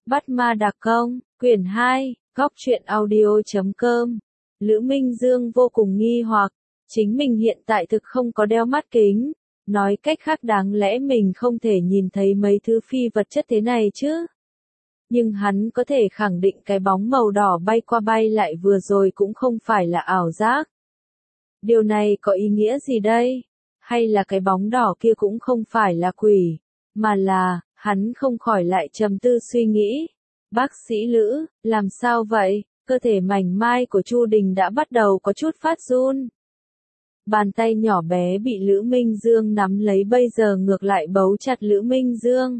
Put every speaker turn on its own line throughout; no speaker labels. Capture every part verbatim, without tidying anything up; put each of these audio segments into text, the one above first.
Bắt ma đặc công, quyển hai, góc truyện audio chấm com. Lữ Minh Dương vô cùng nghi hoặc, chính mình hiện tại thực không có đeo mắt kính, nói cách khác đáng lẽ mình không thể nhìn thấy mấy thứ phi vật chất thế này chứ. Nhưng hắn có thể khẳng định cái bóng màu đỏ bay qua bay lại vừa rồi cũng không phải là ảo giác. Điều này có ý nghĩa gì đây? Hay là cái bóng đỏ kia cũng không phải là quỷ, mà là, hắn không khỏi lại trầm tư suy nghĩ. Bác sĩ Lữ, làm sao vậy? Cơ thể mảnh mai của Chu Đình đã bắt đầu có chút phát run. Bàn tay nhỏ bé bị Lữ Minh Dương nắm lấy bây giờ ngược lại bấu chặt Lữ Minh Dương.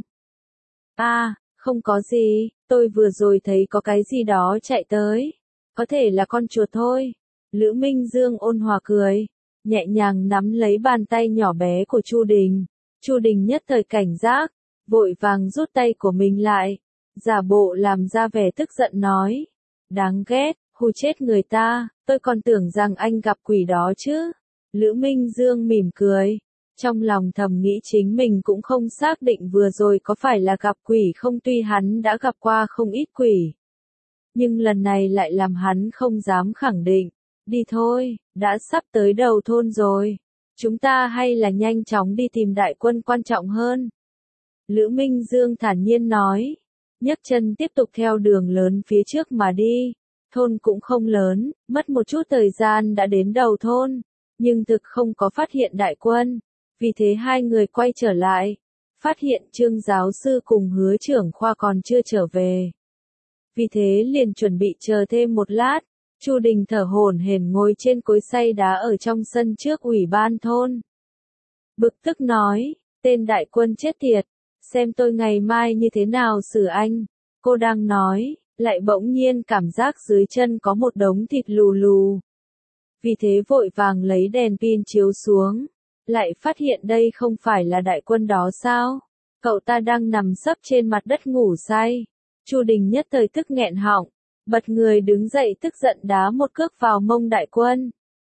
À, không có gì, tôi vừa rồi thấy có cái gì đó chạy tới. Có thể là con chuột thôi. Lữ Minh Dương ôn hòa cười, nhẹ nhàng nắm lấy bàn tay nhỏ bé của Chu Đình. Chu Đình nhất thời cảnh giác, vội vàng rút tay của mình lại, giả bộ làm ra vẻ tức giận nói. Đáng ghét, hù chết người ta, tôi còn tưởng rằng anh gặp quỷ đó chứ. Lữ Minh Dương mỉm cười, trong lòng thầm nghĩ chính mình cũng không xác định vừa rồi có phải là gặp quỷ không, tuy hắn đã gặp qua không ít quỷ. Nhưng lần này lại làm hắn không dám khẳng định. Đi thôi, đã sắp tới đầu thôn rồi. Chúng ta hay là nhanh chóng đi tìm đại quân quan trọng hơn. Lữ Minh Dương thản nhiên nói, nhấc chân tiếp tục theo đường lớn phía trước mà đi. Thôn cũng không lớn, mất một chút thời gian đã đến đầu thôn, nhưng thực không có phát hiện đại quân. Vì thế hai người quay trở lại, phát hiện Trương giáo sư cùng Hứa trưởng khoa còn chưa trở về. Vì thế liền chuẩn bị chờ thêm một lát. Chu Đình thở hổn hển ngồi trên cối xay đá ở trong sân trước ủy ban thôn. Bực tức nói, tên đại quân chết tiệt, xem tôi ngày mai như thế nào xử anh. Cô đang nói, lại bỗng nhiên cảm giác dưới chân có một đống thịt lù lù. Vì thế vội vàng lấy đèn pin chiếu xuống, lại phát hiện đây không phải là đại quân đó sao? Cậu ta đang nằm sấp trên mặt đất ngủ say. Chu Đình nhất thời tức nghẹn họng, bật người đứng dậy tức giận đá một cước vào mông đại quân.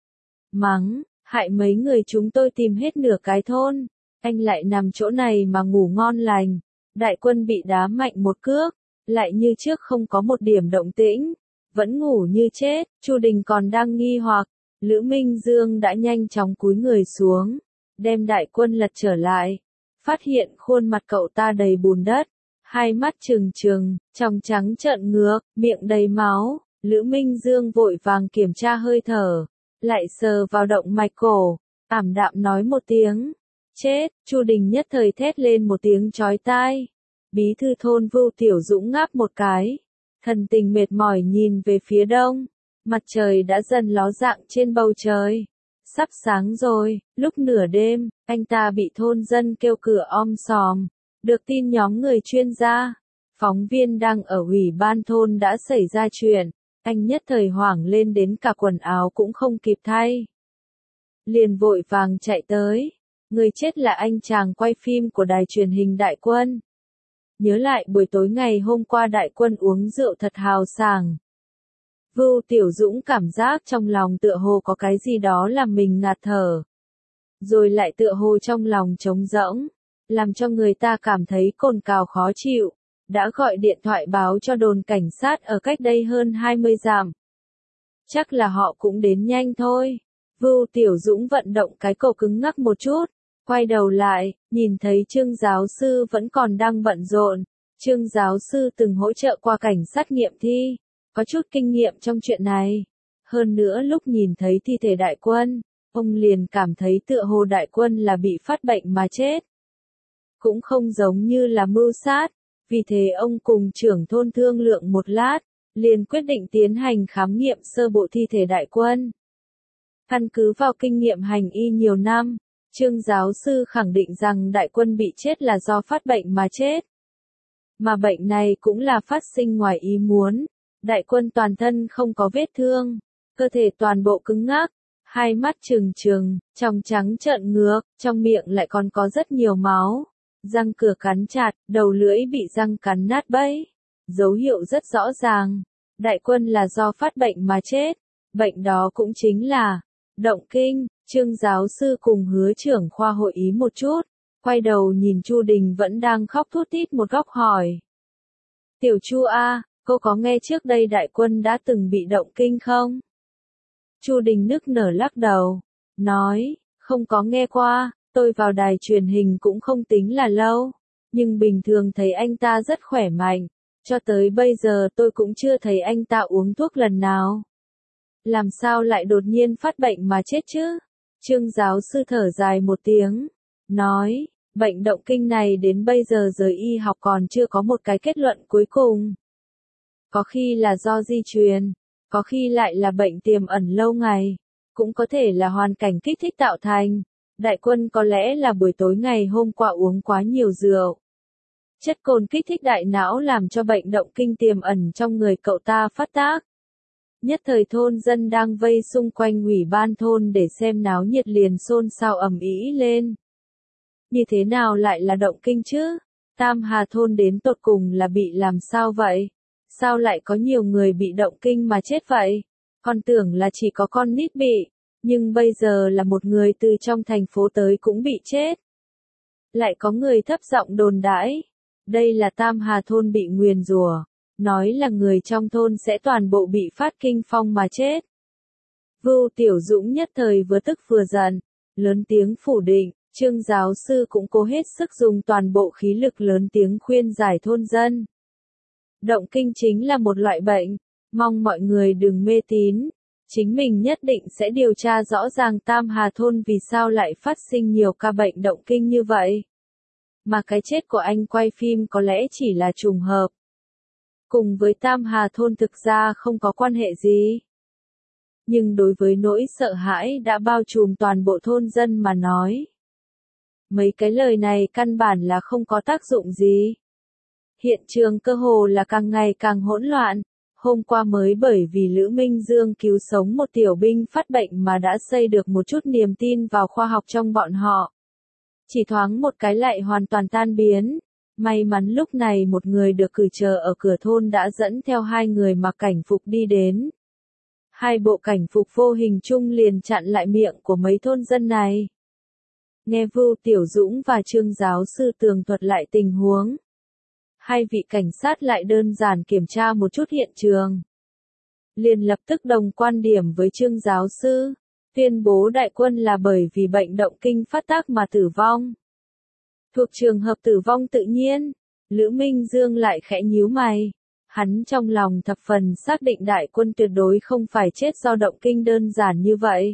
Mắng, hại mấy người chúng tôi tìm hết nửa cái thôn, anh lại nằm chỗ này mà ngủ ngon lành. Đại quân bị đá mạnh một cước, lại như trước không có một điểm động tĩnh, vẫn ngủ như chết. Chu Đình còn đang nghi hoặc, Lữ Minh Dương đã nhanh chóng cúi người xuống, đem đại quân lật trở lại, phát hiện khuôn mặt cậu ta đầy bùn đất. Hai mắt trừng trừng, tròng trắng trợn ngược, miệng đầy máu. Lữ Minh Dương vội vàng kiểm tra hơi thở, lại sờ vào động mạch cổ, ảm đạm nói một tiếng. Chết, Chu Đình nhất thời thét lên một tiếng chói tai. Bí thư thôn Vưu Tiểu Dũng ngáp một cái, thần tình mệt mỏi nhìn về phía đông. Mặt trời đã dần ló dạng trên bầu trời. Sắp sáng rồi, lúc nửa đêm, anh ta bị thôn dân kêu cửa om sòm. Được tin nhóm người chuyên gia, phóng viên đang ở ủy ban thôn đã xảy ra chuyện, anh nhất thời hoảng lên đến cả quần áo cũng không kịp thay. Liền vội vàng chạy tới, người chết là anh chàng quay phim của đài truyền hình Đại Quân. Nhớ lại buổi tối ngày hôm qua Đại Quân uống rượu thật hào sảng. Vưu Tiểu Dũng cảm giác trong lòng tựa hồ có cái gì đó làm mình ngạt thở. Rồi lại tựa hồ trong lòng trống rỗng, làm cho người ta cảm thấy cồn cào khó chịu, đã gọi điện thoại báo cho đồn cảnh sát ở cách đây hơn hai mươi dặm. Chắc là họ cũng đến nhanh thôi. Vưu Tiểu Dũng vận động cái cổ cứng ngắc một chút, quay đầu lại, nhìn thấy Trương giáo sư vẫn còn đang bận rộn. Trương giáo sư từng hỗ trợ qua cảnh sát nghiệm thi, có chút kinh nghiệm trong chuyện này. Hơn nữa lúc nhìn thấy thi thể đại quân, ông liền cảm thấy tựa hồ đại quân là bị phát bệnh mà chết. Cũng không giống như là mưu sát, vì thế ông cùng trưởng thôn thương lượng một lát, liền quyết định tiến hành khám nghiệm sơ bộ thi thể đại quân. Căn cứ vào kinh nghiệm hành y nhiều năm, Trương giáo sư khẳng định rằng đại quân bị chết là do phát bệnh mà chết. Mà bệnh này cũng là phát sinh ngoài ý muốn, đại quân toàn thân không có vết thương, cơ thể toàn bộ cứng ngắc, hai mắt trừng trừng, tròng trắng trợn ngược, trong miệng lại còn có rất nhiều máu. Răng cửa cắn chặt, đầu lưỡi bị răng cắn nát bấy. Dấu hiệu rất rõ ràng, đại quân là do phát bệnh mà chết. Bệnh đó cũng chính là động kinh. Trương giáo sư cùng Hứa trưởng khoa hội ý một chút, quay đầu nhìn Chu Đình vẫn đang khóc thút thít một góc hỏi. Tiểu Chu a, cô có nghe trước đây đại quân đã từng bị động kinh không? Chu Đình nức nở lắc đầu, nói, không có nghe qua, tôi vào đài truyền hình cũng không tính là lâu, nhưng bình thường thấy anh ta rất khỏe mạnh, cho tới bây giờ tôi cũng chưa thấy anh ta uống thuốc lần nào. Làm sao lại đột nhiên phát bệnh mà chết chứ? Trương giáo sư thở dài một tiếng, nói, bệnh động kinh này đến bây giờ giới y học còn chưa có một cái kết luận cuối cùng. Có khi là do di truyền, có khi lại là bệnh tiềm ẩn lâu ngày, cũng có thể là hoàn cảnh kích thích tạo thành. Đại quân có lẽ là buổi tối ngày hôm qua uống quá nhiều rượu. Chất cồn kích thích đại não làm cho bệnh động kinh tiềm ẩn trong người cậu ta phát tác. Nhất thời thôn dân đang vây xung quanh ủy ban thôn để xem náo nhiệt liền xôn xao ầm ĩ lên. Như thế nào lại là động kinh chứ? Tam Hà thôn đến tột cùng là bị làm sao vậy? Sao lại có nhiều người bị động kinh mà chết vậy? Con tưởng là chỉ có con nít bị, nhưng bây giờ là một người từ trong thành phố tới cũng bị chết. Lại có người thấp giọng đồn đãi, đây là Tam Hà thôn bị nguyền rủa, nói là người trong thôn sẽ toàn bộ bị phát kinh phong mà chết. Vưu Tiểu Dũng nhất thời vừa tức vừa giận, lớn tiếng phủ định, Trương giáo sư cũng cố hết sức dùng toàn bộ khí lực lớn tiếng khuyên giải thôn dân. Động kinh chính là một loại bệnh, mong mọi người đừng mê tín, chính mình nhất định sẽ điều tra rõ ràng Tam Hà thôn vì sao lại phát sinh nhiều ca bệnh động kinh như vậy. Mà cái chết của anh quay phim có lẽ chỉ là trùng hợp. Cùng với Tam Hà thôn thực ra không có quan hệ gì. Nhưng đối với nỗi sợ hãi đã bao trùm toàn bộ thôn dân mà nói. Mấy cái lời này căn bản là không có tác dụng gì. Hiện trường cơ hồ là càng ngày càng hỗn loạn. Hôm qua mới bởi vì Lữ Minh Dương cứu sống một tiểu binh phát bệnh mà đã xây được một chút niềm tin vào khoa học trong bọn họ. Chỉ thoáng một cái lại hoàn toàn tan biến. May mắn lúc này một người được cử chờ ở cửa thôn đã dẫn theo hai người mặc cảnh phục đi đến. Hai bộ cảnh phục vô hình chung liền chặn lại miệng của mấy thôn dân này. Nghe Vưu Tiểu Dũng và Trương giáo sư tường thuật lại tình huống. Hai vị cảnh sát lại đơn giản kiểm tra một chút hiện trường. Liền lập tức đồng quan điểm với Trương giáo sư, tuyên bố đại quân là bởi vì bệnh động kinh phát tác mà tử vong. Thuộc trường hợp tử vong tự nhiên, Lữ Minh Dương lại khẽ nhíu mày. Hắn trong lòng thập phần xác định đại quân tuyệt đối không phải chết do động kinh đơn giản như vậy.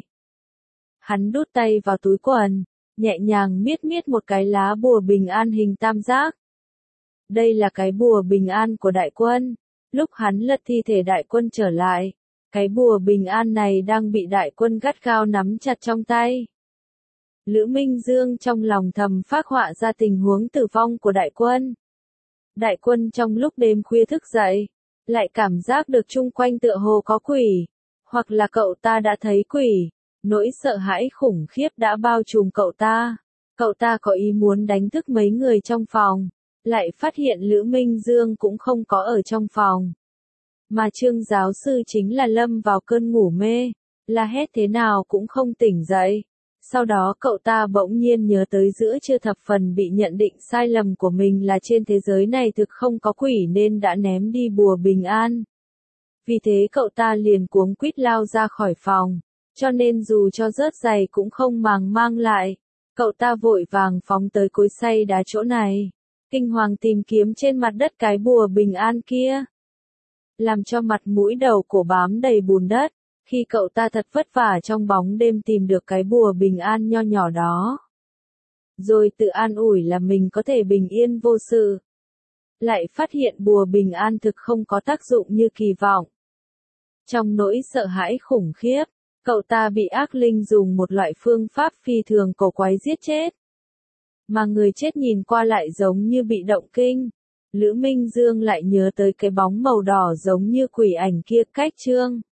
Hắn đút tay vào túi quần, nhẹ nhàng miết miết một cái lá bùa bình an hình tam giác. Đây là cái bùa bình an của đại quân. Lúc hắn lật thi thể đại quân trở lại, cái bùa bình an này đang bị đại quân gắt gao nắm chặt trong tay. Lữ Minh Dương trong lòng thầm phác họa ra tình huống tử vong của đại quân. Đại quân trong lúc đêm khuya thức dậy, lại cảm giác được chung quanh tựa hồ có quỷ, hoặc là cậu ta đã thấy quỷ, nỗi sợ hãi khủng khiếp đã bao trùm cậu ta. Cậu ta có ý muốn đánh thức mấy người trong phòng, lại phát hiện Lữ Minh Dương cũng không có ở trong phòng. Mà Trương giáo sư chính là lâm vào cơn ngủ mê, la hét thế nào cũng không tỉnh dậy. Sau đó cậu ta bỗng nhiên nhớ tới giữa trưa thập phần bị nhận định sai lầm của mình là trên thế giới này thực không có quỷ nên đã ném đi bùa bình an. Vì thế cậu ta liền cuống quýt lao ra khỏi phòng, cho nên dù cho rớt giày cũng không màng mang lại. Cậu ta vội vàng phóng tới cối xay đá chỗ này, kinh hoàng tìm kiếm trên mặt đất cái bùa bình an kia. Làm cho mặt mũi đầu cổ bám đầy bùn đất. Khi cậu ta thật vất vả trong bóng đêm tìm được cái bùa bình an nho nhỏ đó. Rồi tự an ủi là mình có thể bình yên vô sự. Lại phát hiện bùa bình an thực không có tác dụng như kỳ vọng. Trong nỗi sợ hãi khủng khiếp, cậu ta bị ác linh dùng một loại phương pháp phi thường cổ quái giết chết. Mà người chết nhìn qua lại giống như bị động kinh. Lữ Minh Dương lại nhớ tới cái bóng màu đỏ giống như quỷ ảnh kia cách Trương